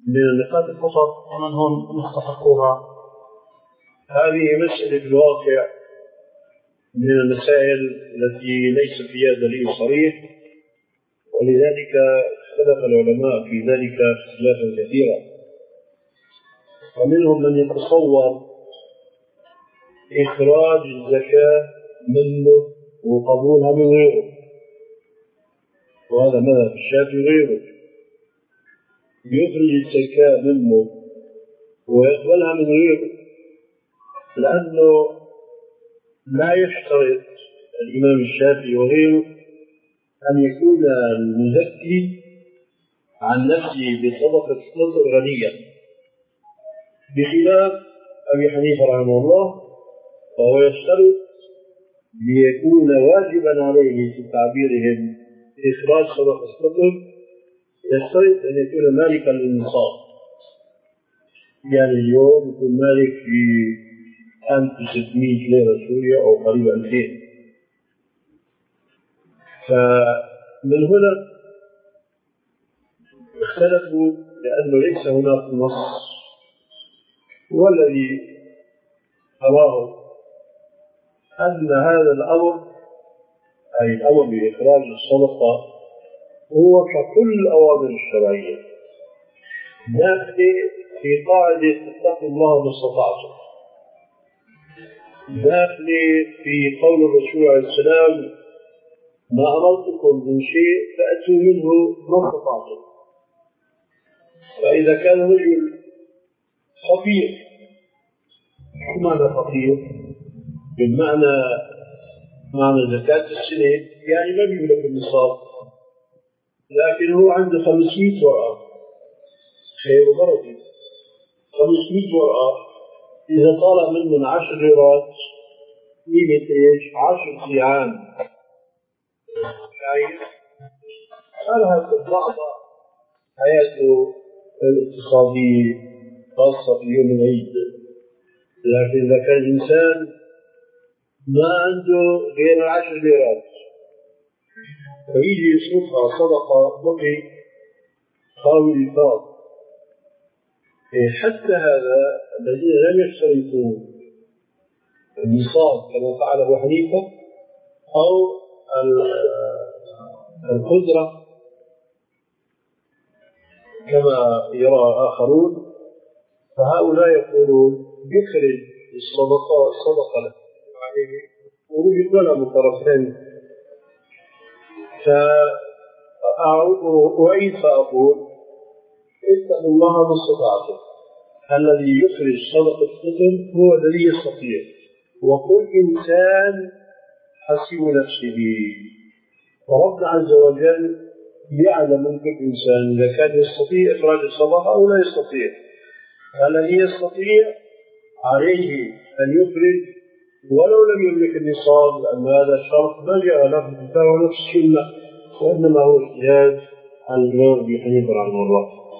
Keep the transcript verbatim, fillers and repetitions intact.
من النقاط الفقر ومن هم مستحقوها. هذه مسألة في الواقع من المسائل التي ليس فيها دليل صريح، ولذلك اختلف العلماء في ذلك اختلافا كثيرا. ومنهم من يتصور إخراج الزكاة منه وقبولها من غيره، وهذا مذهب الشافعي غيره، يخرج الزكاة منه ويقبلها من غيره، لأنه لا يشترط الإمام الشافعي وغيره أن يكون المزكي عن نفسه بصدقة الفطر غنيا، بخلاف أبي حنيفة رحمه الله، وهو يشترط ليكون واجبا عليه في تعبيرهم إخراج صدقة الفطر، يشترط أن يكون مالكا للنصاب. يعني اليوم يكون مالك في ألف وستمائة ليرة سورية أو قريب ألفين. فمن هنا اختلفوا لأنه ليس هناك نص، والذي أراه أن هذا الأمر أي الأمر بإخراج الصدقة هو ككل الأوامر الشرعية داخل في قاعدة اتقوا الله ما استطعتم، داخل في قول الرسول عليه السلام ما أمرتكم من شيء فأتوا منه ما استطعتم. فإذا كان رجل فقير، ما معنى فقير؟ بمعنى معنى زكاة السنة، يعني ما بيملك النصاب، لكن هو عنده خمسمائة ورقة خير وبركة. خمسمائة ورقة إذا طالع منهم عشر ليرات قيمة إيش؟ عشر صيام. شايف؟ هذا بعض حياته الاقتصادية خاصة في يوم العيد. لكن إذا كان الإنسان ما عنده غير عشر ليرات فيجي يصرفها صدقة بقي خاوي الفاض. حتى هذا الذين لم يشترطوا النصاب كما فعل أبو حنيفة أو القدرة كما يرى آخرون، فهؤلاء يقولون يخرج الصدقة الصدقة عليه ويقبلها من طرفين. فأعيد فأقول اتقوا الله ما استطعتم. الذي يخرج صدقة الفطر هو الذي يستطيع، وكل إنسان حسيب نفسه، وربنا عز وجل يعلم من كل إنسان إذا كان يستطيع إخراج الصدقة أو لا يستطيع. الذي يستطيع عليه أن يخرج ولو لم يملك النصاب، لأن هذا الشرط ما جاء له في الكتاب ونفس السنة، وإنما هو اجتهاد عن الإمام أبي حنيفة رحمه الله.